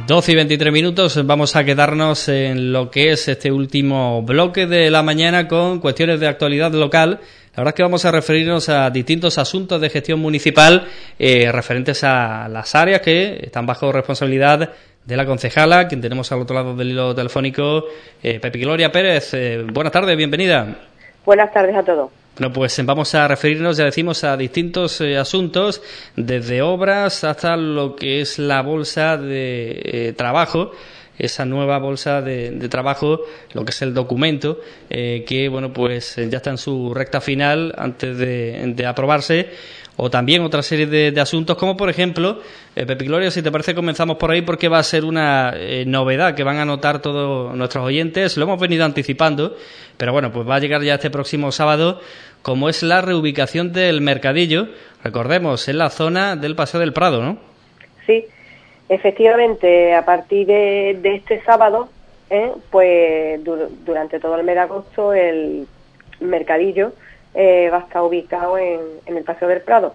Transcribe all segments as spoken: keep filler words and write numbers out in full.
doce y veintitrés minutos, vamos a quedarnos en lo que es este último bloque de la mañana con cuestiones de actualidad local. La verdad es que vamos a referirnos a distintos asuntos de gestión municipal eh, referentes a las áreas que están bajo responsabilidad de la concejala, quien tenemos al otro lado del hilo telefónico, eh, Pepi Gloria Pérez. Eh, buenas tardes, bienvenida. Buenas tardes a todos. Bueno, pues vamos a referirnos, ya decimos, a distintos eh, asuntos, desde obras hasta lo que es la bolsa de eh, trabajo, esa nueva bolsa de, de trabajo, lo que es el documento, eh, que, bueno, pues ya está en su recta final antes de, de aprobarse, o también otra serie de, de asuntos, como por ejemplo, eh, Pepi Gloria, si te parece, comenzamos por ahí, porque va a ser una eh, novedad que van a notar todos nuestros oyentes. Lo hemos venido anticipando, pero bueno, pues va a llegar ya este próximo sábado, como es la reubicación del mercadillo, recordemos, en la zona del Paseo del Prado, ¿no? Sí, efectivamente, a partir de, de este sábado, ¿eh? pues du durante todo el mes de agosto, el mercadillo eh, va a estar ubicado en, en el Paseo del Prado.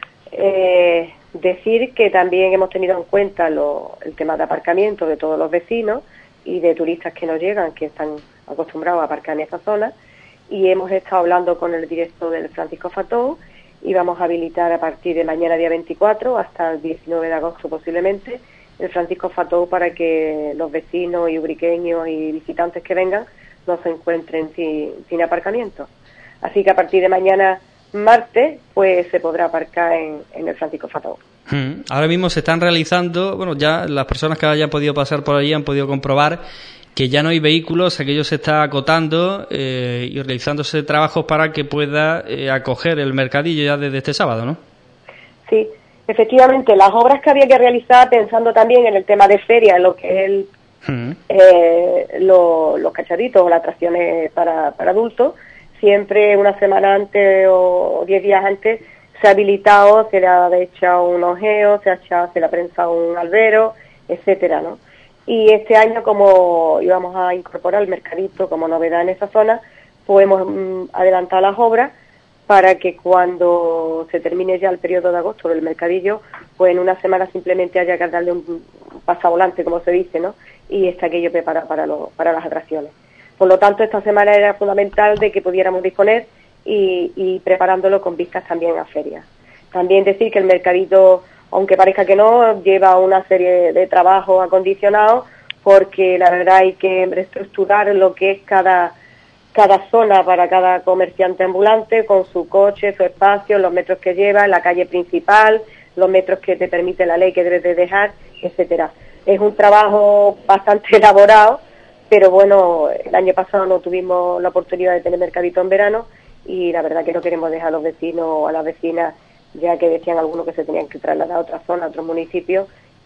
Eh, decir que también hemos tenido en cuenta lo, el tema de aparcamiento de todos los vecinos y de turistas que nos llegan, que están acostumbrados a aparcar en esa zona, y hemos estado hablando con el director del Francisco Fatou y vamos a habilitar a partir de mañana día veinticuatro hasta el diecinueve de agosto posiblemente el Francisco Fatou para que los vecinos y ubriqueños y visitantes que vengan no se encuentren sin, sin aparcamiento. Así que a partir de mañana martes pues se podrá aparcar en, en el Francisco Fatou. Hmm. Ahora mismo se están realizando, bueno, ya las personas que hayan podido pasar por allí han podido comprobar que ya no hay vehículos, aquello se está acotando eh, y realizándose trabajos para que pueda eh, acoger el mercadillo ya desde este sábado, ¿no? Sí, efectivamente, las obras que había que realizar, pensando también en el tema de feria, en lo que es el, mm. eh, lo, los cachaditos o las atracciones para, para adultos, siempre una semana antes o diez días antes se ha habilitado, se le ha echado un ojeo, se ha echado, se le ha prensado un albero, etcétera, ¿no? Y este año, como íbamos a incorporar el mercadito como novedad en esa zona, pues hemos mm, adelantado las obras para que cuando se termine ya el periodo de agosto del mercadillo, pues en una semana simplemente haya que darle un pasavolante, como se dice, ¿no? Y está aquello preparado para, lo, para las atracciones. Por lo tanto, esta semana era fundamental de que pudiéramos disponer y, y preparándolo con vistas también a ferias. También decir que el mercadito, aunque parezca que no, lleva una serie de trabajos acondicionados porque la verdad hay que reestructurar lo que es cada, cada zona para cada comerciante ambulante con su coche, su espacio, los metros que lleva, la calle principal, los metros que te permite la ley que debes de dejar, etcétera. Es un trabajo bastante elaborado, pero bueno, el año pasado no tuvimos la oportunidad de tener mercadito en verano y la verdad que no queremos dejar a los vecinos o a las vecinas, ya que decían algunos que se tenían que trasladar a otra zona, a otros municipios,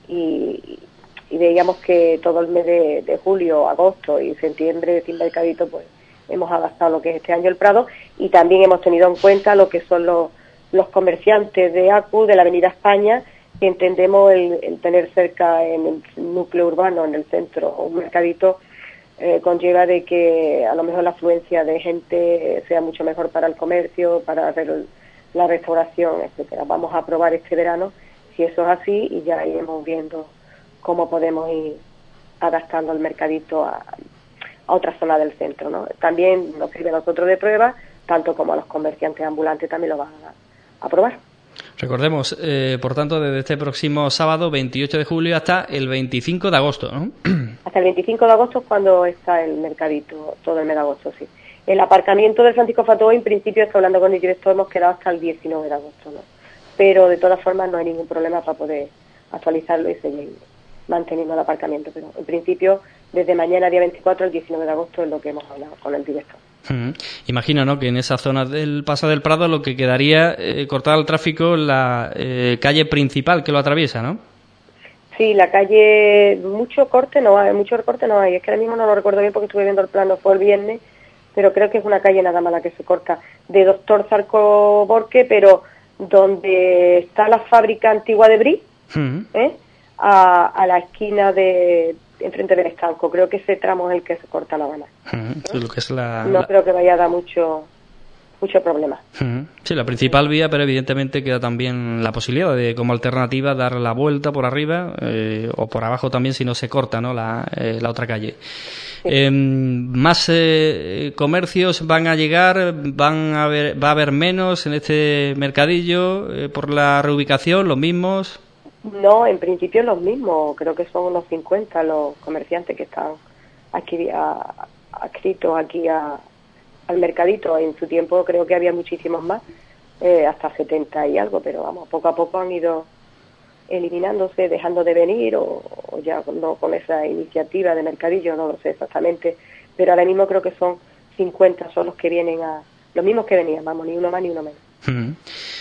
y, y veíamos que todo el mes de, de julio, agosto y septiembre sin mercadito, pues hemos adaptado lo que es este año el Prado, y también hemos tenido en cuenta lo que son los, los comerciantes de A C U, de la Avenida España, que entendemos el, el tener cerca en el núcleo urbano, en el centro, un mercadito, eh, conlleva de que a lo mejor la afluencia de gente sea mucho mejor para el comercio, para el, la restauración, etcétera. Vamos a probar este verano si eso es así y ya iremos viendo cómo podemos ir adaptando el mercadito a, a otra zona del centro, ¿no? También nos sirve a nosotros de prueba, tanto como a los comerciantes ambulantes también lo van a, a probar. Recordemos, eh, por tanto, desde este próximo sábado, veintiocho de julio, hasta el veinticinco de agosto, ¿no? Hasta el veinticinco de agosto es cuando está el mercadito, todo el mes de agosto, sí. El aparcamiento del Francisco Fatou, en principio, estoy hablando con el director, hemos quedado hasta el diecinueve de agosto, ¿no? Pero de todas formas no hay ningún problema para poder actualizarlo y seguir manteniendo el aparcamiento. Pero en principio, desde mañana, día veinticuatro, al diecinueve de agosto es lo que hemos hablado con el director. Uh-huh. Imagino, ¿no?, que en esa zona del Paseo del Prado lo que quedaría eh, cortar el tráfico la eh, calle principal que lo atraviesa, ¿no? Sí, la calle, mucho corte no hay, mucho corte no hay. Es que ahora mismo no lo recuerdo bien porque estuve viendo el plano, fue el viernes, pero creo que es una calle nada más la que se corta, de Doctor Zarco Borque, pero donde está la fábrica antigua de Brie, uh-huh. ¿eh? a, a la esquina de enfrente del estanco. Creo que ese tramo es el que se corta La Habana. Uh-huh. ¿Eh? Lo que es la, no la... creo que vaya a dar mucho mucho problema. Sí, la principal vía, pero evidentemente queda también la posibilidad de, como alternativa, dar la vuelta por arriba eh, o por abajo también si no se corta, ¿no?, la, eh, la otra calle. Sí. Eh, ¿Más eh, comercios van a llegar? ¿Van a haber, ¿Va a haber menos en este mercadillo eh, por la reubicación? ¿Los mismos? No, en principio los mismos. Creo que son unos cincuenta los comerciantes que están aquí a, adscritos aquí a al mercadito. En su tiempo creo que había muchísimos más, eh, hasta setenta y algo, pero vamos, poco a poco han ido eliminándose, dejando de venir, o, o ya no con esa iniciativa de mercadillo, no lo sé exactamente, pero ahora mismo creo que son cincuenta son los que vienen a, los mismos que venían, vamos, ni uno más ni uno menos. Mm.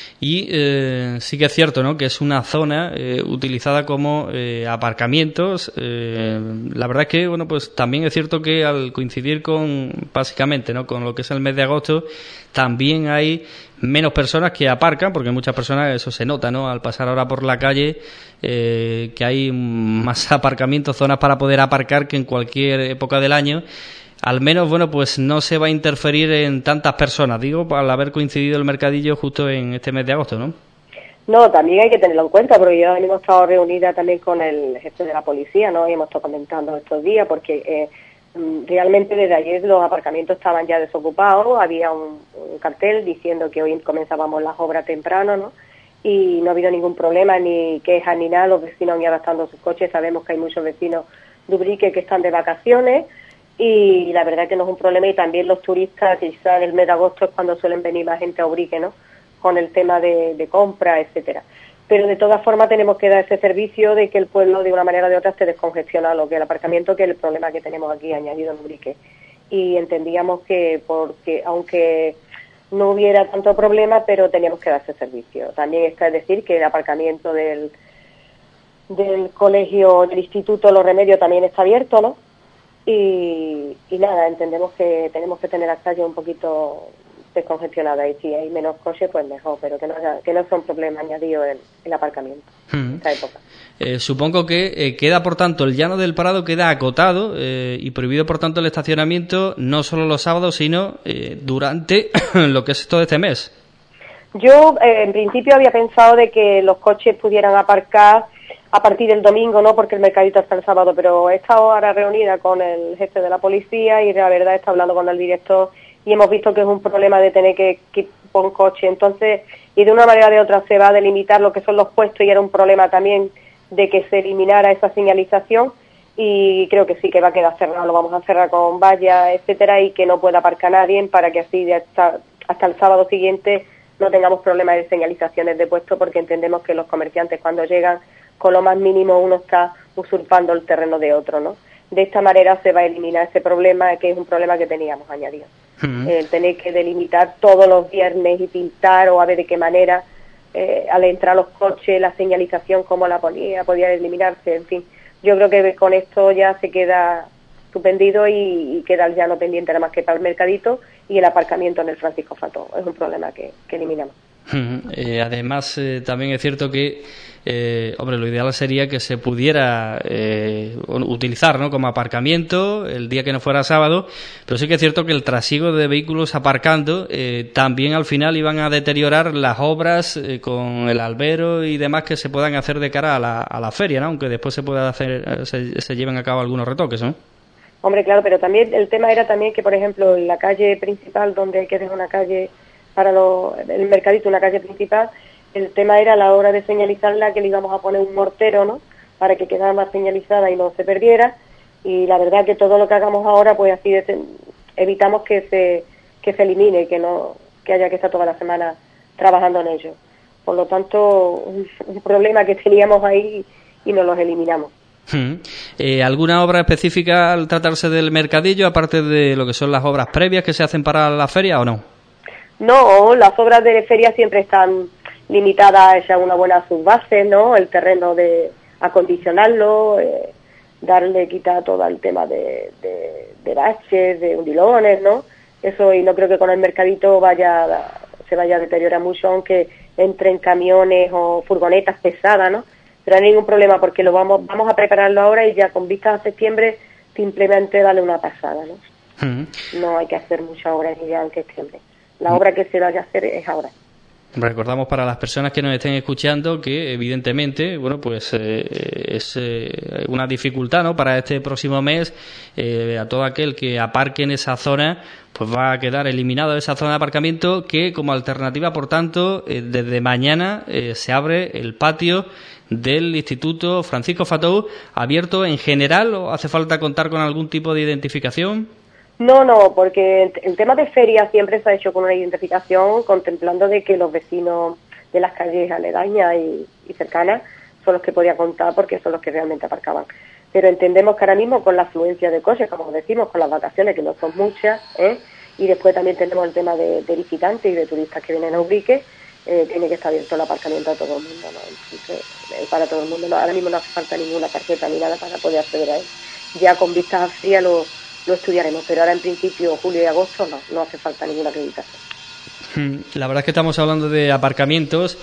Y eh, sí que es cierto, ¿no?, que es una zona eh, utilizada como eh, aparcamientos. Eh, la verdad es que, bueno, pues también es cierto que al coincidir con, básicamente, ¿no?, con lo que es el mes de agosto, también hay menos personas que aparcan, porque muchas personas, eso se nota, ¿no?, al pasar ahora por la calle, eh, que hay más aparcamientos, zonas para poder aparcar que en cualquier época del año. Al menos, bueno, pues no se va a interferir en tantas personas, digo, al haber coincidido el mercadillo justo en este mes de agosto, ¿no? No, también hay que tenerlo en cuenta, porque yo hemos estado reunida también con el jefe de la policía, ¿no?, y hemos estado comentando estos días, porque eh, realmente desde ayer los aparcamientos estaban ya desocupados, había un, un cartel diciendo que hoy comenzábamos las obras temprano, ¿no?, y no ha habido ningún problema, ni quejas, ni nada, los vecinos han ido adaptando sus coches, sabemos que hay muchos vecinos de Ubrique que están de vacaciones, y la verdad que no es un problema, y también los turistas, quizás en el mes de agosto es cuando suelen venir más gente a Ubrique, ¿no?, con el tema de, de compra, etcétera. Pero de todas formas tenemos que dar ese servicio de que el pueblo de una manera o de otra esté descongestionado, lo que el aparcamiento, que es el problema que tenemos aquí añadido en Ubrique. Y entendíamos que, porque aunque no hubiera tanto problema, pero teníamos que dar ese servicio. También está es decir que el aparcamiento del, del colegio, del instituto Los Remedios también está abierto, ¿no? Y, y nada, entendemos que tenemos que tener las calles un poquito descongestionadas, y si hay menos coches pues mejor, pero que no haya, que no sea un problema añadido el, el aparcamiento en esta época. Eh, supongo que eh, queda, por tanto, el Llano del Prado queda acotado eh, y prohibido, por tanto, el estacionamiento no solo los sábados, sino eh, durante lo que es todo este mes. Yo eh, en principio había pensado de que los coches pudieran aparcar a partir del domingo, ¿no?, porque el mercadito está el sábado, pero he estado ahora reunida con el jefe de la policía y la verdad está hablando con el director y hemos visto que es un problema de tener que, que poner coche, entonces, y de una manera o de otra se va a delimitar lo que son los puestos, y era un problema también de que se eliminara esa señalización, y creo que sí que va a quedar cerrado, lo vamos a cerrar con vallas, etcétera, y que no pueda aparcar nadie, para que así de hasta, hasta el sábado siguiente no tengamos problemas de señalizaciones de puesto, porque entendemos que los comerciantes cuando llegan con lo más mínimo uno está usurpando el terreno de otro, ¿no? De esta manera se va a eliminar ese problema, que es un problema que teníamos añadido. Uh-huh. El tener que delimitar todos los viernes y pintar, o a ver de qué manera, eh, al entrar los coches, la señalización, cómo la ponía, podía eliminarse, en fin. Yo creo que con esto ya se queda suspendido y, y queda el llano pendiente nada más que para el mercadito y el aparcamiento en el Francisco Fató. Es un problema que, que eliminamos. Uh-huh. Eh, además, eh, también es cierto que Eh, hombre, lo ideal sería que se pudiera eh, utilizar, ¿no?, como aparcamiento el día que no fuera sábado, pero sí que es cierto que el trasiego de vehículos aparcando eh, también al final iban a deteriorar las obras eh, con el albero y demás que se puedan hacer de cara a la, a la feria, ¿no?, aunque después se pueda hacer, se, se lleven a cabo algunos retoques, ¿no? Hombre, claro, pero también el tema era también que, por ejemplo, en la calle principal, donde hay que dejar una calle para los, el mercadito, una calle principal, el tema era a la hora de señalizarla que le íbamos a poner un mortero, ¿no?, para que quedara más señalizada y no se perdiera, y la verdad que todo lo que hagamos ahora, pues así de, evitamos que se que se elimine, que no que haya que estar toda la semana trabajando en ello. Por lo tanto, un, un problema que teníamos ahí y nos los eliminamos. Hmm. Eh, ¿Alguna obra específica al tratarse del mercadillo, aparte de lo que son las obras previas que se hacen para la feria, o no? No, las obras de feria siempre están limitadas a una buena subbase, ¿no?, el terreno de acondicionarlo, eh, darle, quitar todo el tema de, de, de baches, de hundilones, ¿no? Eso, y no creo que con el mercadito vaya se vaya a deteriorar mucho, aunque entren camiones o furgonetas pesadas, ¿no? Pero no hay ningún problema, porque lo vamos vamos a prepararlo ahora y ya con vistas a septiembre simplemente darle una pasada, ¿no? Uh-huh. No hay que hacer mucha obra ya en septiembre. La obra que se vaya a hacer es ahora. Recordamos para las personas que nos estén escuchando que evidentemente, bueno, pues eh, es eh, una dificultad, ¿no? Para este próximo mes, eh, a todo aquel que aparque en esa zona, pues va a quedar eliminado de esa zona de aparcamiento, que como alternativa, por tanto, eh, desde mañana eh, se abre el patio del Instituto Francisco Fatou, abierto en general, ¿o hace falta contar con algún tipo de identificación? No, no, porque el tema de feria siempre se ha hecho con una identificación contemplando de que los vecinos de las calles aledañas y, y cercanas son los que podía contar porque son los que realmente aparcaban. Pero entendemos que ahora mismo con la afluencia de coches, como decimos, con las vacaciones, que no son muchas, ¿eh? Y después también tenemos el tema de, de visitantes y de turistas que vienen a Ubrique, eh, tiene que estar abierto el aparcamiento a todo el mundo, ¿no? Entonces, eh, para todo el mundo, ¿no? Ahora mismo no hace falta ninguna tarjeta ni nada para poder acceder a él. Ya con vistas a fría lo... lo estudiaremos, pero ahora en principio julio y agosto no, no hace falta ninguna acreditación. La verdad es que estamos hablando de aparcamientos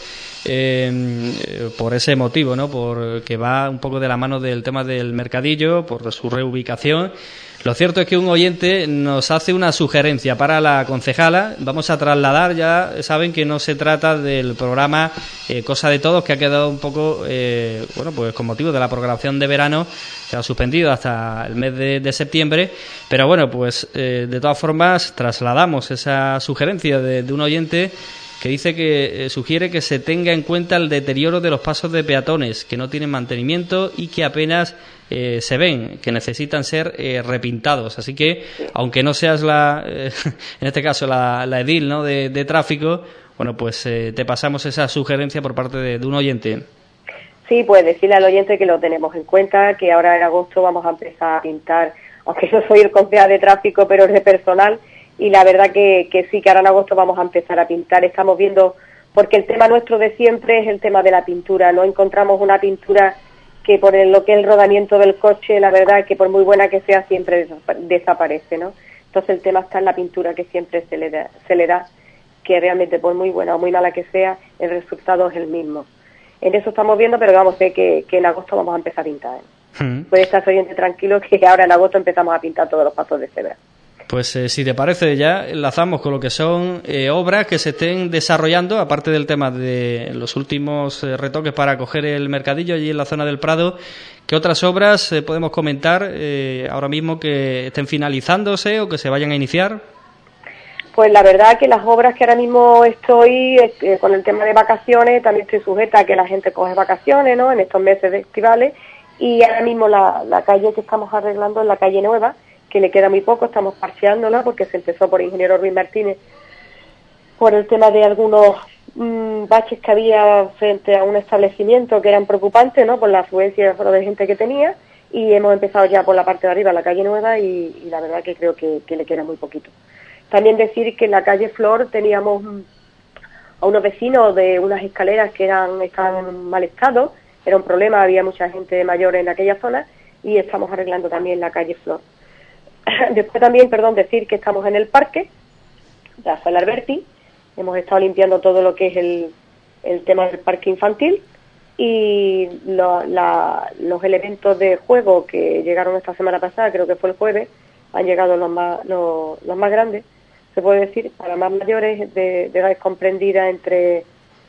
eh, por ese motivo, ¿no? Porque va un poco de la mano del tema del mercadillo, por su reubicación. Lo cierto es que un oyente nos hace una sugerencia para la concejala. Vamos a trasladar, ya saben que no se trata del programa eh, Cosa de Todos, que ha quedado un poco, eh, bueno, pues con motivo de la programación de verano, se ha suspendido hasta el mes de, de septiembre. Pero bueno, pues eh, de todas formas trasladamos esa sugerencia de, de un oyente que dice que eh, sugiere que se tenga en cuenta el deterioro de los pasos de peatones, que no tienen mantenimiento y que apenas eh, se ven, que necesitan ser eh, repintados. Así que, aunque no seas la, eh, en este caso la, la edil, ¿no?, de, de tráfico, bueno, pues eh, te pasamos esa sugerencia por parte de, de un oyente. Sí, pues decirle al oyente que lo tenemos en cuenta, que ahora en agosto vamos a empezar a pintar, aunque yo soy el concejal de tráfico, pero es de personal, y la verdad que, que sí, que ahora en agosto vamos a empezar a pintar. Estamos viendo, porque el tema nuestro de siempre es el tema de la pintura, no encontramos una pintura que por el, lo que es el rodamiento del coche, la verdad que por muy buena que sea, siempre desaparece, ¿no? Entonces el tema está en la pintura que siempre se le da, se le da, que realmente por muy buena o muy mala que sea, el resultado es el mismo. En eso estamos viendo, pero vamos a ver que, que en agosto vamos a empezar a pintar, ¿eh? Mm. Puede estar oyente tranquilo que ahora en agosto empezamos a pintar todos los pasos de cebra. Pues eh, si te parece, ya enlazamos con lo que son eh, obras que se estén desarrollando, aparte del tema de los últimos eh, retoques para coger el mercadillo allí en la zona del Prado. ¿Qué otras obras eh, podemos comentar eh, ahora mismo que estén finalizándose o que se vayan a iniciar? Pues la verdad que las obras que ahora mismo estoy eh, con el tema de vacaciones, también estoy sujeta a que la gente coge vacaciones, ¿no?, en estos meses de estivales, y ahora mismo la, la calle que estamos arreglando es la calle Nueva, que le queda muy poco, estamos parcheándola porque se empezó por ingeniero Ruiz Martínez por el tema de algunos mmm, baches que había frente a un establecimiento que eran preocupantes, ¿no?, por la afluencia de gente que tenía, y hemos empezado ya por la parte de arriba, la calle Nueva, y, y la verdad que creo que, que le queda muy poquito. También decir que en la calle Flor teníamos a unos vecinos de unas escaleras que eran estaban en mal estado, era un problema, había mucha gente mayor en aquella zona, y estamos arreglando también la calle Flor. Después también, perdón, decir que estamos en el parque, de Rafael Alberti, hemos estado limpiando todo lo que es el, el tema del parque infantil, y lo, la, los elementos de juego que llegaron esta semana pasada, creo que fue el jueves, han llegado los más, los, los más grandes, se puede decir, para más mayores de, de edad comprendida entre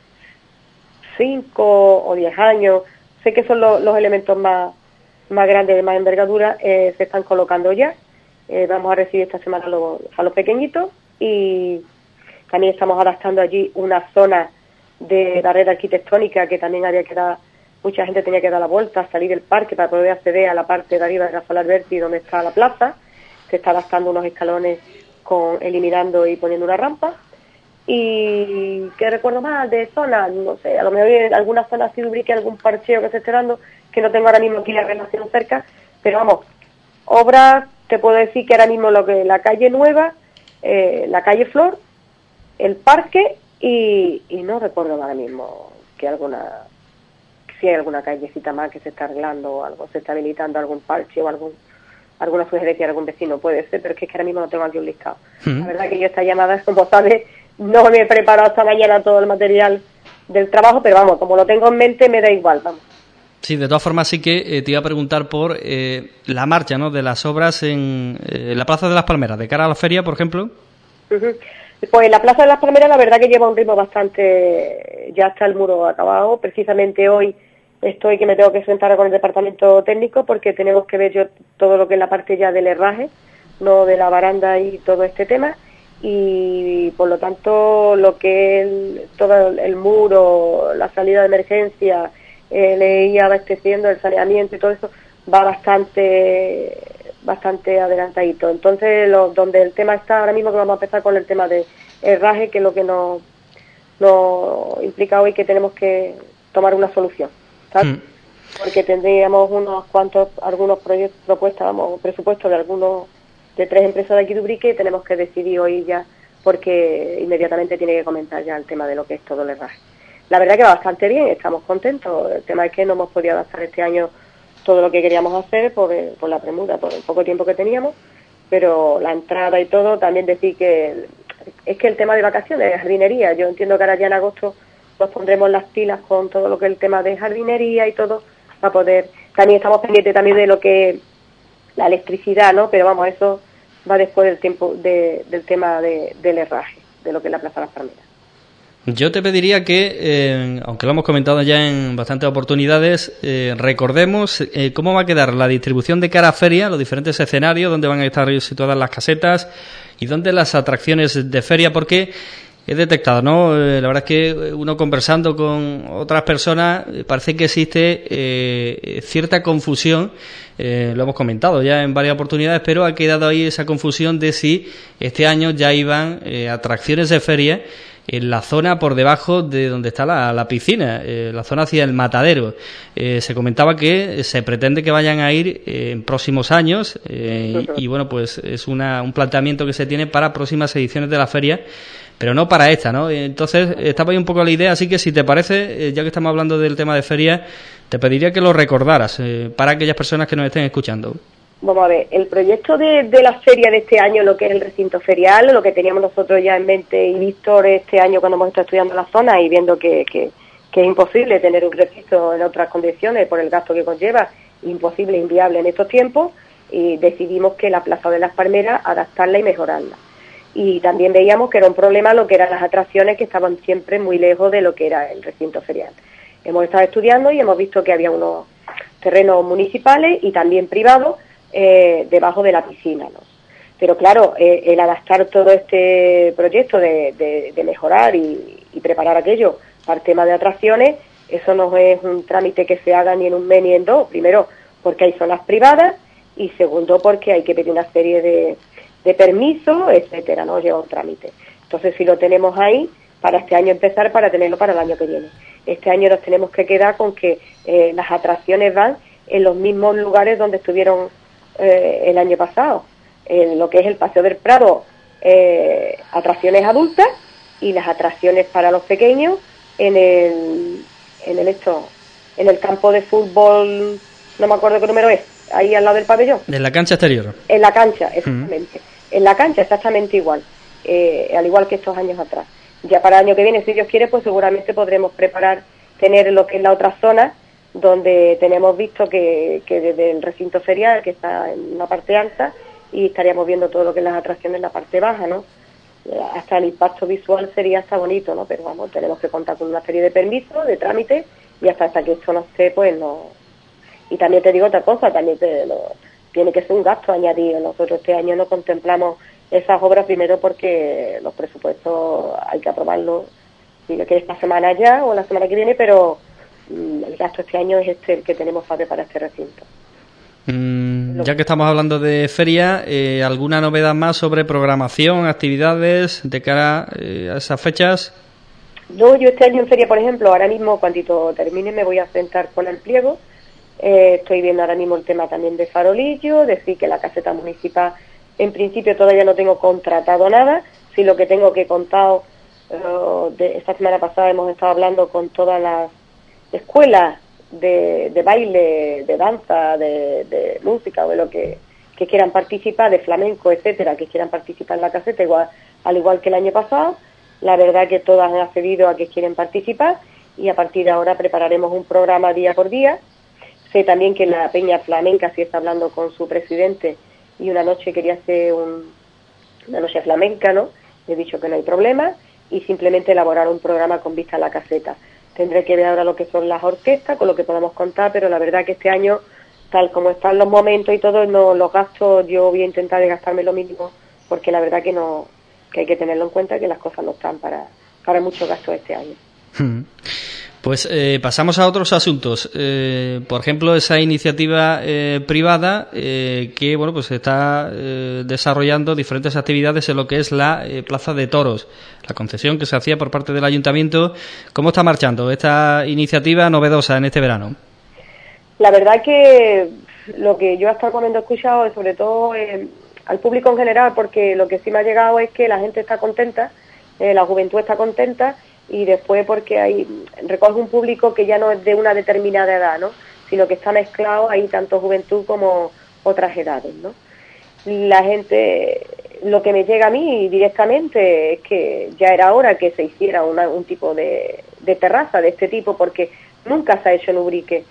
cinco o diez años. Sé que son lo, los elementos más, más grandes, de más envergadura, eh, se están colocando ya. Eh, vamos a recibir esta semana a los, a los pequeñitos, y también estamos adaptando allí una zona de barrera arquitectónica que también había que dar, mucha gente tenía que dar la vuelta, salir del parque para poder acceder a la parte de arriba de Rafael Alberti donde está la plaza. Se está adaptando unos escalones con eliminando y poniendo una rampa. Y ¿qué recuerdo más de zona? No sé, a lo mejor en alguna zona así de Ubrique, algún parcheo que se esté dando, que no tengo ahora mismo aquí la relación cerca, pero vamos, obras, te puedo decir que ahora mismo lo que la calle Nueva, eh, la calle Flor, el parque, y, y no recuerdo ahora mismo que alguna, si hay alguna callecita más que se está arreglando o algo, se está habilitando algún parche o algún alguna sugerencia de algún vecino, puede ser, pero es que, es que ahora mismo no tengo aquí un listado. Uh-huh. La verdad que yo esta llamada, como sabes, no me he preparado hasta mañana todo el material del trabajo, pero vamos, como lo tengo en mente, me da igual, vamos. Sí, de todas formas sí que eh, te iba a preguntar por eh, la marcha, ¿no?, de las obras en, eh, en la Plaza de las Palmeras, de cara a la feria, por ejemplo. Uh-huh. Pues la Plaza de las Palmeras la verdad que lleva un ritmo bastante, ya está el muro acabado. Precisamente hoy estoy que me tengo que sentar con el departamento técnico porque tenemos que ver yo todo lo que es la parte ya del herraje, no de la baranda y todo este tema, y por lo tanto lo que es el, todo el muro, la salida de emergencia, el ir abasteciendo, el saneamiento y todo eso va bastante bastante adelantadito. Entonces, lo, donde el tema está ahora mismo, que vamos a empezar con el tema de herraje, que es lo que nos, nos implica hoy que tenemos que tomar una solución, ¿sabes? Mm. Porque tendríamos unos cuantos, algunos proyectos, propuestas, vamos, presupuestos de algunos, de tres empresas de aquí de Ubrique, y tenemos que decidir hoy ya, porque inmediatamente tiene que comentar ya el tema de lo que es todo el herraje. La verdad que va bastante bien, estamos contentos. El tema es que no hemos podido adaptar este año todo lo que queríamos hacer por, por la premura, por el poco tiempo que teníamos, pero la entrada y todo, también decir que es que el tema de vacaciones, de jardinería, yo entiendo que ahora ya en agosto nos pondremos las pilas con todo lo que es el tema de jardinería y todo, para poder, también estamos pendientes también de lo que es la electricidad, ¿no? Pero vamos, eso va después del tiempo de, del tema de, del herraje, de lo que es la Plaza de las Palmeras. Yo te pediría que, eh, aunque lo hemos comentado ya en bastantes oportunidades, eh, recordemos eh, cómo va a quedar la distribución de cara a feria, los diferentes escenarios, dónde van a estar situadas las casetas y dónde las atracciones de feria, porque he detectado, ¿no? Eh, la verdad es que uno conversando con otras personas eh, parece que existe eh, cierta confusión, eh, lo hemos comentado ya en varias oportunidades, pero ha quedado ahí esa confusión de si este año ya iban eh, atracciones de feria en la zona por debajo de donde está la, la piscina, eh, la zona hacia el matadero. Eh, se comentaba que se pretende que vayan a ir eh, en próximos años eh, y, y bueno, pues es una, un planteamiento que se tiene para próximas ediciones de la feria, pero no para esta, ¿no? Entonces estaba ahí un poco la idea, así que si te parece, eh, ya que estamos hablando del tema de feria, te pediría que lo recordaras eh, para aquellas personas que nos estén escuchando. Vamos a ver, el proyecto de, de la feria de este año, lo que es el recinto ferial, lo que teníamos nosotros ya en mente y Víctor este año cuando hemos estado estudiando la zona y viendo que, que, que es imposible tener un recinto en otras condiciones por el gasto que conlleva, imposible, inviable en estos tiempos, y decidimos que la Plaza de las Palmeras adaptarla y mejorarla. Y también veíamos que era un problema lo que eran las atracciones, que estaban siempre muy lejos de lo que era el recinto ferial. Hemos estado estudiando y hemos visto que había unos terrenos municipales y también privados Eh, debajo de la piscina, ¿no? Pero claro, eh, el adaptar todo este proyecto de, de, de mejorar y, y preparar aquello para el tema de atracciones, eso no es un trámite que se haga ni en un mes ni en dos. Primero, porque hay zonas privadas, y segundo, porque hay que pedir una serie de, de permisos, etcétera, ¿no? Lleva un trámite. Entonces, si lo tenemos ahí, para este año empezar, para tenerlo para el año que viene. Este año nos tenemos que quedar con que eh, las atracciones van en los mismos lugares donde estuvieron Eh, el año pasado, en lo que es el Paseo del Prado, eh, atracciones adultas, y las atracciones para los pequeños en el en el esto en el campo de fútbol, no me acuerdo qué número es, ahí al lado del pabellón, en la cancha exterior, en la cancha, exactamente, uh-huh. En la cancha exactamente igual, eh, al igual que estos años atrás. Ya para el año que viene, si Dios quiere, pues seguramente podremos preparar, tener lo que es la otra zona, donde tenemos visto que, que desde el recinto ferial, que está en la parte alta, y estaríamos viendo todo lo que es las atracciones en la parte baja, ¿no? Hasta el impacto visual sería hasta bonito, ¿no? Pero vamos, tenemos que contar con una serie de permisos, de trámites, y hasta, hasta que esto no esté, pues no. Y también te digo otra cosa, también te, lo, tiene que ser un gasto añadido. Nosotros este año no contemplamos esas obras, primero porque los presupuestos hay que aprobarlos, digo que esta semana ya o la semana que viene, pero el gasto este año es este el que tenemos para preparar este recinto. Mm, ya que estamos hablando de feria, eh, ¿alguna novedad más sobre programación, actividades de cara eh, a esas fechas? No, yo este año en feria, por ejemplo, ahora mismo, cuando termine, me voy a sentar con el pliego. Eh, estoy viendo ahora mismo el tema también de farolillo, decir que la caseta municipal, en principio todavía no tengo contratado nada, sí lo que tengo que contado, uh, de esta semana pasada hemos estado hablando con todas las escuelas de, de baile, de danza, de, de música o de lo que, que quieran participar, de flamenco, etcétera, que quieran participar en la caseta, igual, al igual que el año pasado. La verdad que todas han accedido a que quieren participar, y a partir de ahora prepararemos un programa día por día. Sé también que la Peña Flamenca sí está hablando con su presidente, y una noche quería hacer un, una noche flamenca, ¿no? he dicho que no hay problema y simplemente elaborar un programa con vista a la caseta. Tendré que ver ahora lo que son las orquestas, con lo que podamos contar, pero la verdad que este año, tal como están los momentos y todo, no, los gastos, yo voy a intentar de gastarme lo mínimo, porque la verdad que no, que hay que tenerlo en cuenta, que las cosas no están para, para muchos gastos este año. Hmm. Pues eh, pasamos a otros asuntos. Eh, por ejemplo, esa iniciativa eh, privada eh, que bueno pues está eh, desarrollando diferentes actividades en lo que es la eh, Plaza de Toros, la concesión que se hacía por parte del Ayuntamiento. ¿Cómo está marchando esta iniciativa novedosa en este verano? La verdad que lo que yo hasta cuando he escuchado, y sobre todo eh, al público en general, porque lo que sí me ha llegado es que la gente está contenta, eh, la juventud está contenta, y después porque hay recoge un público que ya no es de una determinada edad, ¿no?, sino que está mezclado ahí tanto juventud como otras edades, ¿no? La gente, lo que me llega a mí directamente es que ya era hora que se hiciera una, un tipo de, de terraza de este tipo, porque nunca se ha hecho en Ubrique,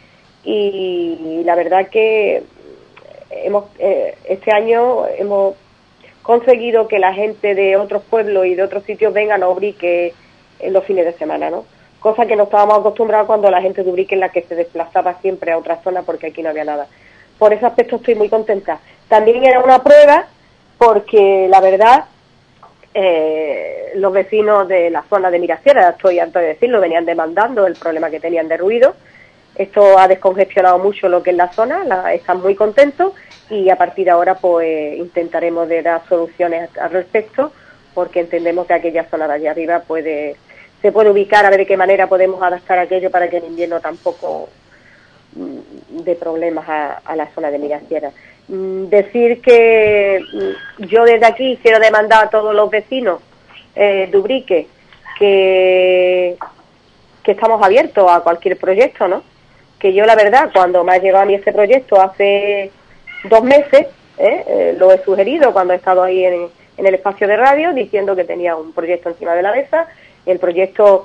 y la verdad que hemos eh, este año hemos conseguido que la gente de otros pueblos y de otros sitios vengan a Ubrique en los fines de semana, ¿no? Cosa que no estábamos acostumbrados cuando la gente de Ubrique es la que se desplazaba siempre a otra zona, porque aquí no había nada. Por ese aspecto estoy muy contenta. También era una prueba porque la verdad eh, los vecinos de la zona de Mirasierra, estoy harta de decirlo, venían demandando el problema que tenían de ruido. Esto ha descongestionado mucho lo que es la zona, la, están muy contentos, y a partir de ahora pues intentaremos de dar soluciones al respecto, porque entendemos que aquella zona de allá arriba puede se puede ubicar, a ver de qué manera podemos adaptar aquello para que en invierno tampoco mm, dé problemas a, a la zona de Mirasierra. Mm, decir que mm, yo desde aquí quiero demandar a todos los vecinos eh, de Ubrique que, que estamos abiertos a cualquier proyecto, ¿no? Que yo la verdad, cuando me ha llegado a mí este proyecto hace dos meses, ¿eh? Eh, lo he sugerido cuando he estado ahí en, en el espacio de radio, diciendo que tenía un proyecto encima de la mesa. El proyecto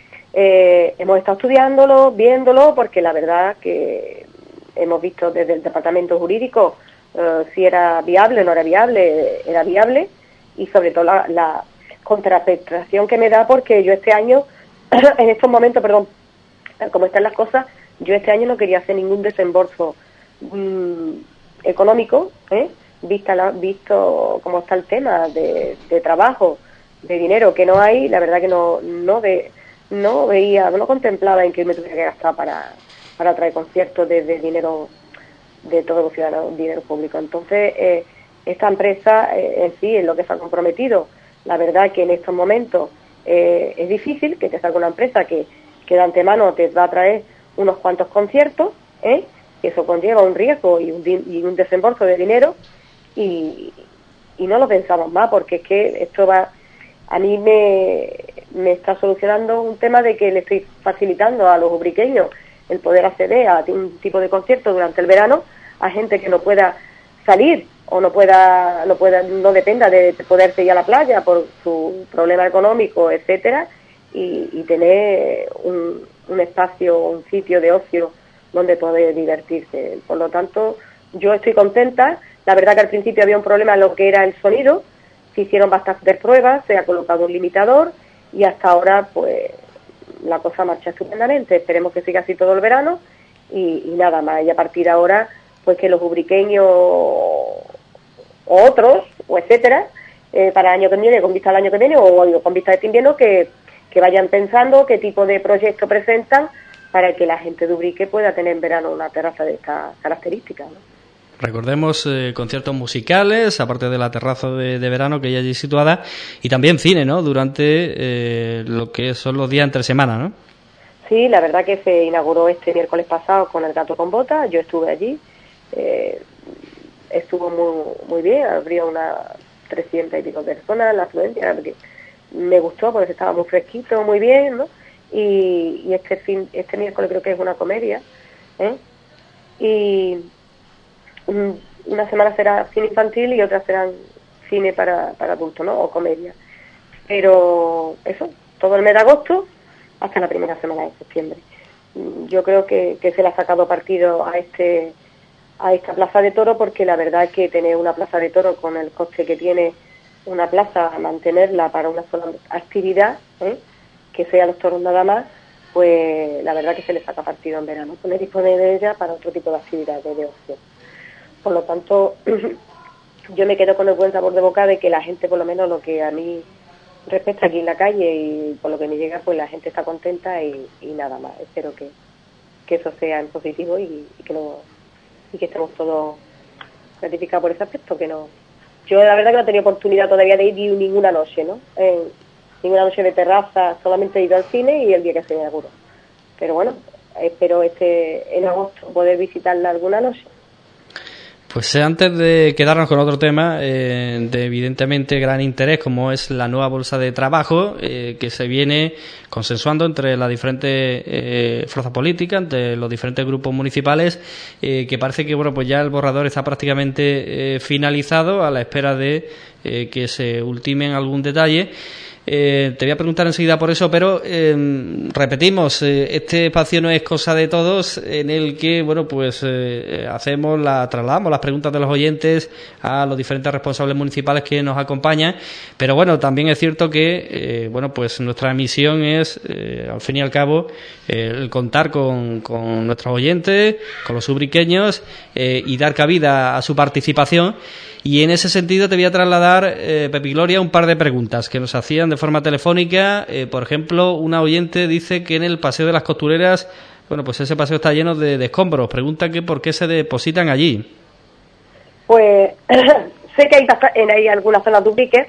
eh, hemos estado estudiándolo, viéndolo, porque la verdad que hemos visto desde el departamento jurídico eh, si era viable o no era viable, era viable, y sobre todo la, la contraprestación que me da, porque yo este año, en estos momentos, perdón, como están las cosas, yo este año no quería hacer ningún desembolso mmm, económico, ¿eh? Vista la, visto cómo está el tema de, de trabajo, de dinero que no hay, la verdad que no no ve, no veía, no contemplaba en que me tuviera que gastar para, para traer conciertos de, de dinero de todos los ciudadanos, dinero público. Entonces, eh, esta empresa eh, en sí es lo que se ha comprometido. La verdad que en estos momentos eh, es difícil que te salga una empresa que, que de antemano te va a traer unos cuantos conciertos, ¿eh? Que eso conlleva un riesgo y un, y un desembolso de dinero, y, y no lo pensamos más, porque es que esto va, a mí me, me está solucionando un tema de que le estoy facilitando a los ubriqueños el poder acceder a un tipo de concierto durante el verano a gente que no pueda salir o no pueda no pueda no dependa de poderse ir a la playa por su problema económico, etcétera, y, y tener un, un espacio, un sitio de ocio donde poder divertirse. Por lo tanto, yo estoy contenta. La verdad que al principio había un problema en lo que era el sonido, se hicieron bastantes pruebas, se ha colocado un limitador y hasta ahora pues la cosa marcha estupendamente. Esperemos que siga así todo el verano y, y nada más. Y a partir de ahora, pues que los ubriqueños o otros, o etcétera, eh, para el año que viene, con vista al año que viene, o con vista a este invierno, que, que vayan pensando qué tipo de proyecto presentan para que la gente de Ubrique pueda tener en verano una terraza de estas características, ¿no? Recordemos eh, conciertos musicales, aparte de la terraza de, de verano que hay allí situada, y también cine, ¿no?, durante eh, lo que son los días entre semana, ¿no? Sí, la verdad que se inauguró este miércoles pasado con El Gato con Botas. Yo estuve allí, eh, estuvo muy muy bien, habría unas trescientas y pico personas, la afluencia, porque me gustó porque estaba muy fresquito, muy bien, ¿no? Y, y este fin, este miércoles creo que es una comedia, ¿eh? Y una semana será cine infantil y otra serán cine para, para adultos, ¿no?, o comedia. Pero eso, todo el mes de agosto hasta la primera semana de septiembre. Yo creo que, que se le ha sacado partido a este a esta plaza de toro, porque la verdad es que tener una plaza de toro con el coste que tiene una plaza, mantenerla para una sola actividad, ¿eh? que sea los toros nada más, pues la verdad que se le saca partido en verano, poder disponer de ella para otro tipo de actividades de ocio. Por lo tanto, yo me quedo con el buen sabor de boca de que la gente, por lo menos lo que a mí respecta aquí en la calle y por lo que me llega, pues la gente está contenta y, y nada más. Espero que, que eso sea en positivo y, y que no, y que estemos todos gratificados por ese aspecto, que no. Yo la verdad que no he tenido oportunidad todavía de ir ni ninguna noche, ¿no? En, ninguna noche de terraza, solamente he ido al cine y el día que se me inauguró. Pero bueno, espero este en agosto poder visitarla alguna noche. Pues antes de quedarnos con otro tema eh, de evidentemente gran interés, como es la nueva bolsa de trabajo eh, que se viene consensuando entre las diferentes eh, fuerzas políticas, entre los diferentes grupos municipales, eh, que parece que bueno pues ya el borrador está prácticamente eh, finalizado, a la espera de eh, que se ultimen algún detalle. Eh, te voy a preguntar enseguida por eso, pero eh, repetimos, eh, este espacio no es cosa de todos, en el que bueno pues eh, hacemos la trasladamos las preguntas de los oyentes a los diferentes responsables municipales que nos acompañan, pero bueno, también es cierto que eh, bueno pues nuestra misión es eh, al fin y al cabo eh, el contar con, con nuestros oyentes, con los ubriqueños eh, y dar cabida a su participación. Y en ese sentido te voy a trasladar, eh, Pepi Gloria, un par de preguntas que nos hacían de forma telefónica. Eh, por ejemplo, una oyente dice que en el Paseo de las Costureras, bueno, pues ese paseo está lleno de, de escombros. Pregunta que por qué se depositan allí. Pues sé que hay, en, hay algunas zonas de Ubrique,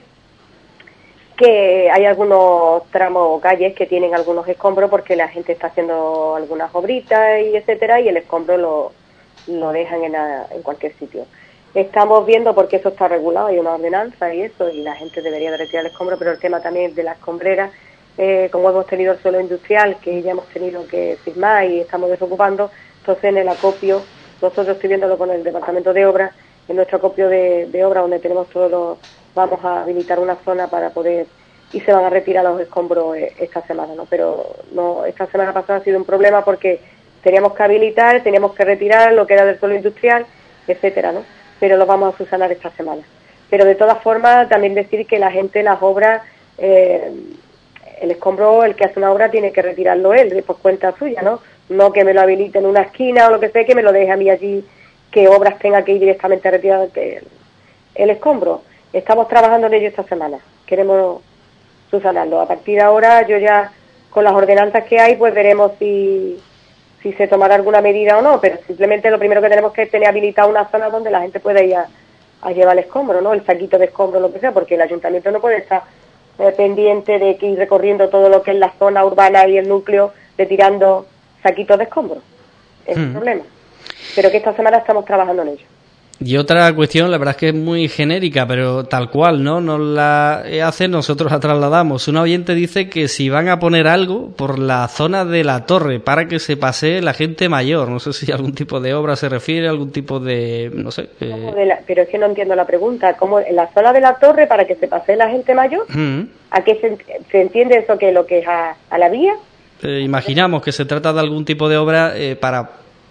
que hay algunos tramos o calles que tienen algunos escombros porque la gente está haciendo algunas obritas y etcétera, y el escombro lo, lo dejan en, la, en cualquier sitio. Estamos viendo porque eso está regulado, hay una ordenanza y eso, y la gente debería de retirar el escombro, pero el tema también de las escombreras, eh, como hemos tenido el suelo industrial, que ya hemos tenido que firmar y estamos desocupando, entonces en el acopio, nosotros estoy viéndolo con el Departamento de Obras, en nuestro acopio de, de obra, donde tenemos todos los, vamos a habilitar una zona para poder, y se van a retirar los escombros esta semana, ¿no? Pero no, esta semana pasada ha sido un problema porque teníamos que habilitar, teníamos que retirar lo que era del suelo industrial, etcétera, ¿no? Pero lo vamos a subsanar esta semana. Pero de todas formas, también decir que la gente, las obras, eh, el escombro, el que hace una obra tiene que retirarlo él, por cuenta suya, ¿no? No que me lo habilite en una esquina o lo que sea, que me lo deje a mí allí, que obras tenga que ir directamente a retirar el, el escombro. Estamos trabajando en ello esta semana, queremos subsanarlo. A partir de ahora, yo ya, con las ordenanzas que hay, pues veremos si... si se tomará alguna medida o no, pero simplemente lo primero que tenemos que es tener habilitada una zona donde la gente pueda ir a, a llevar el escombro, ¿no? El saquito de escombro, lo que sea, porque el ayuntamiento no puede estar eh, pendiente de que ir recorriendo todo lo que es la zona urbana y el núcleo, retirando saquitos de escombro. Es un problema. Pero que esta semana estamos trabajando en ello. Y otra cuestión, la verdad es que es muy genérica, pero tal cual, ¿no? Nos la hace, nosotros la trasladamos. Un oyente dice que si van a poner algo por la zona de la torre para que se pasee la gente mayor. No sé si algún tipo de obra se refiere, algún tipo de... no sé. Eh... De la, pero es que no entiendo la pregunta. ¿Cómo en la zona de la torre para que se pasee la gente mayor? Uh-huh. ¿A qué se, se entiende eso, que lo que es a, a la vía? Eh, imaginamos que se trata de algún tipo de obra eh, para...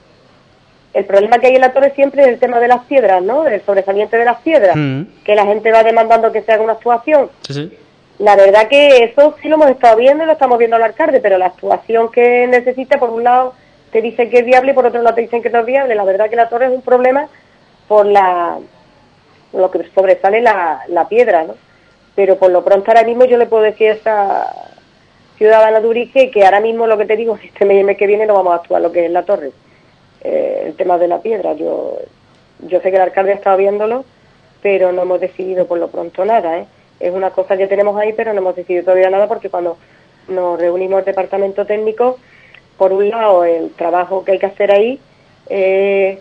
El problema que hay en la torre siempre es el tema de las piedras, ¿no? El sobresaliente de las piedras, mm. que la gente va demandando que se haga una actuación. Sí, sí. La verdad que eso sí lo hemos estado viendo y lo estamos viendo al alcalde, pero la actuación que necesita, por un lado te dicen que es viable y por otro lado te dicen que no es viable. La verdad que la torre es un problema por la lo que sobresale la, la piedra, ¿no? Pero por lo pronto ahora mismo yo le puedo decir a esa ciudadana de Ubrique que ahora mismo lo que te digo, este mes que viene no vamos a actuar lo que es la torre. Eh, el tema de la piedra, yo yo sé que el alcalde ha estado viéndolo, pero no hemos decidido por lo pronto nada, ¿eh? Es una cosa que tenemos ahí, pero no hemos decidido todavía nada porque cuando nos reunimos el departamento técnico, por un lado el trabajo que hay que hacer ahí eh,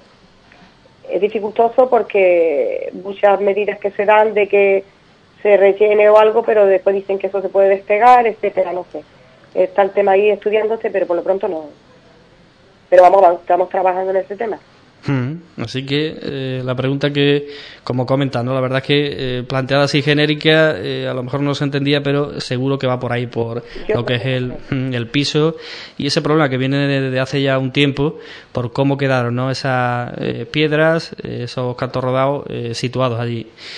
es dificultoso porque muchas medidas que se dan de que se rellene o algo, pero después dicen que eso se puede despegar, etcétera, no sé. Está el tema ahí estudiándose, pero por lo pronto no. Pero vamos, estamos trabajando en ese tema. Hmm, así que eh, la pregunta que, como comentan, ¿no? La verdad es que eh, planteada así genérica, eh, a lo mejor no se entendía, pero seguro que va por ahí, por Yo lo que es el, el piso y ese problema que viene desde hace ya un tiempo, por cómo quedaron, ¿no? Esas eh, piedras, esos cantos rodados eh, situados allí.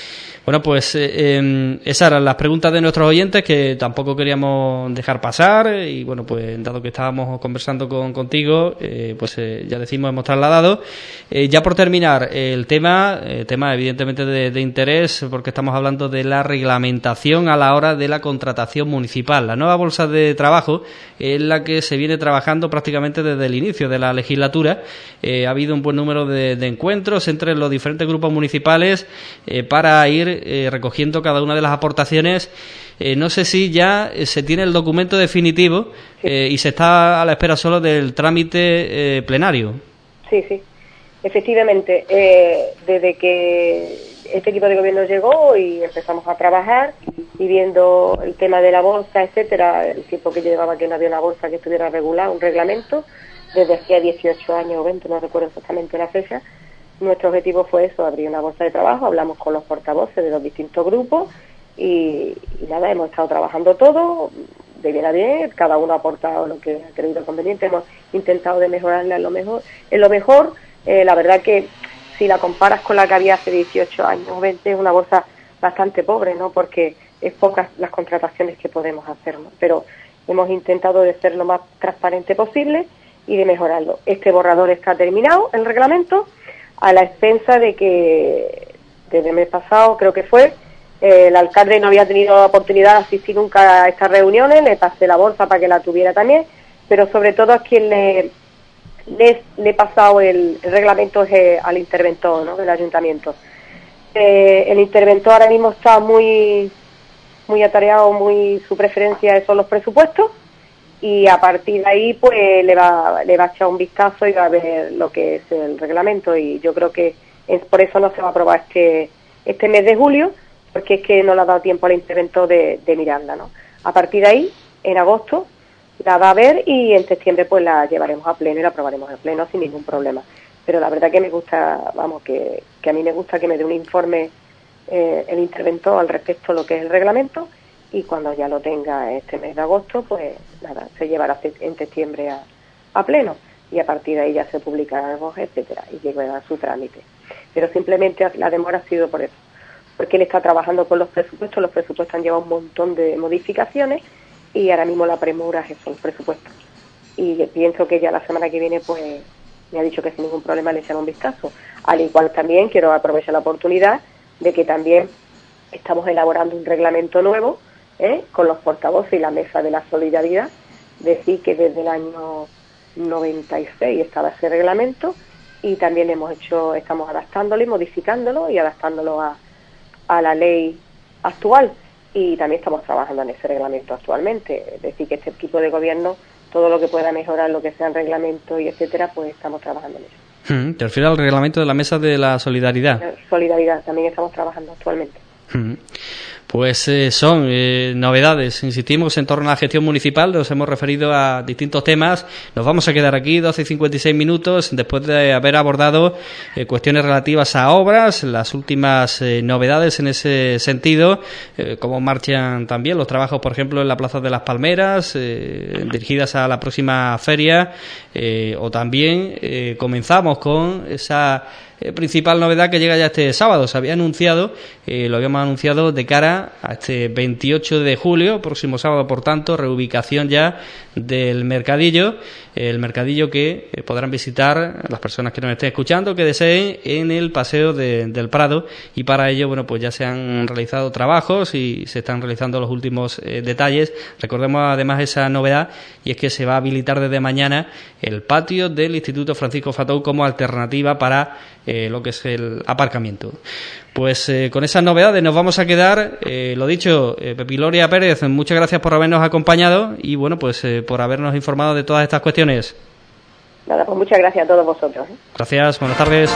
Bueno, pues eh, eh, esas eran las preguntas de nuestros oyentes que tampoco queríamos dejar pasar y bueno, pues dado que estábamos conversando con contigo, eh, pues eh, ya decimos, hemos trasladado. Eh, ya por terminar, eh, el tema, eh, tema evidentemente de, de interés, porque estamos hablando de la reglamentación a la hora de la contratación municipal. La nueva bolsa de trabajo es la que se viene trabajando prácticamente desde el inicio de la legislatura. Eh, ha habido un buen número de, de encuentros entre los diferentes grupos municipales eh, para ir Eh, recogiendo cada una de las aportaciones. Eh, no sé si ya eh, se tiene el documento definitivo eh, y se está a la espera solo del trámite eh, plenario. Sí, sí, efectivamente. Eh, desde que este equipo de gobierno llegó y empezamos a trabajar y viendo el tema de la bolsa, etcétera, el tiempo que llevaba que no había una bolsa que estuviera regulada, un reglamento, desde hacía dieciocho años o veinte, no recuerdo exactamente la fecha. Nuestro objetivo fue eso, abrir una bolsa de trabajo, hablamos con los portavoces de los distintos grupos y, y nada, hemos estado trabajando todo de bien a bien, cada uno ha aportado lo que ha creído conveniente, hemos intentado de mejorarla en lo mejor. En lo mejor, eh, la verdad que si la comparas con la que había hace dieciocho años o veinte, es una bolsa bastante pobre, ¿no? Porque es pocas las contrataciones que podemos hacer, ¿no? Pero hemos intentado de ser lo más transparente posible y de mejorarlo. Este borrador está terminado, el reglamento, a la expensa de que desde el mes pasado, creo que fue, eh, el alcalde no había tenido oportunidad de asistir nunca a estas reuniones, le pasé la bolsa para que la tuviera también, pero sobre todo a quien le, le, le he pasado el, el reglamento es eh, al interventor, ¿no?, del ayuntamiento. Eh, el interventor ahora mismo está muy, muy atareado, muy su preferencia son los presupuestos, y a partir de ahí pues le va le va a echar un vistazo y va a ver lo que es el reglamento, y yo creo que es por eso no se va a aprobar este este mes de julio, porque es que no le ha dado tiempo al interventor de, de mirarla, ¿no? A partir de ahí, en agosto, la va a ver y en septiembre pues la llevaremos a pleno y la aprobaremos en pleno sin ningún problema. Pero la verdad que me gusta, vamos, que, que a mí me gusta que me dé un informe eh, el interventor al respecto de lo que es el reglamento, y cuando ya lo tenga este mes de agosto, pues nada, se llevará en septiembre a, a pleno, y a partir de ahí ya se publicará el B O G, etcétera, y llegará su trámite. Pero simplemente la demora ha sido por eso, porque él está trabajando con los presupuestos, los presupuestos han llevado un montón de modificaciones, y ahora mismo la premura es eso, los presupuestos. Y pienso que ya la semana que viene, pues, me ha dicho que sin ningún problema le echará un vistazo. Al igual también quiero aprovechar la oportunidad de que también estamos elaborando un reglamento nuevo, ¿Eh? con los portavoces y la mesa de la solidaridad. Decir que desde el año noventa y seis estaba ese reglamento, y también hemos hecho, estamos adaptándolo y modificándolo y adaptándolo a, a la ley actual, y también estamos trabajando en ese reglamento actualmente. Es decir, que este equipo de gobierno, todo lo que pueda mejorar, lo que sea en reglamento y etcétera, pues estamos trabajando en eso. ¿Te refieres al reglamento de la mesa de la solidaridad? Solidaridad, también estamos trabajando actualmente. Pues eh, son eh, novedades, insistimos, en torno a la gestión municipal. Nos hemos referido a distintos temas. Nos vamos a quedar aquí doce y cincuenta y seis minutos después de haber abordado eh, cuestiones relativas a obras, las últimas eh, novedades en ese sentido, eh, cómo marchan también los trabajos, por ejemplo, en la Plaza de las Palmeras, eh, dirigidas a la próxima feria, eh, o también eh, comenzamos con esa Eh, principal novedad que llega ya este sábado. Se había anunciado, eh, lo habíamos anunciado de cara a este veintiocho de julio, próximo sábado, por tanto, reubicación ya del mercadillo, eh, el mercadillo que eh, podrán visitar las personas que nos estén escuchando, que deseen, en el Paseo de, del Prado, y para ello, bueno, pues ya se han realizado trabajos y se están realizando los últimos eh, detalles. Recordemos además esa novedad, y es que se va a habilitar desde mañana el patio del Instituto Francisco Fatou como alternativa para Eh, lo que es el aparcamiento. Pues eh, con esas novedades nos vamos a quedar. Eh, lo dicho, eh, Pepiloria Pérez, muchas gracias por habernos acompañado y bueno, pues eh, por habernos informado de todas estas cuestiones. Nada, pues muchas gracias a todos vosotros. ¿eh? Gracias, buenas tardes.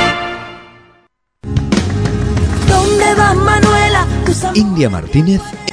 India Martínez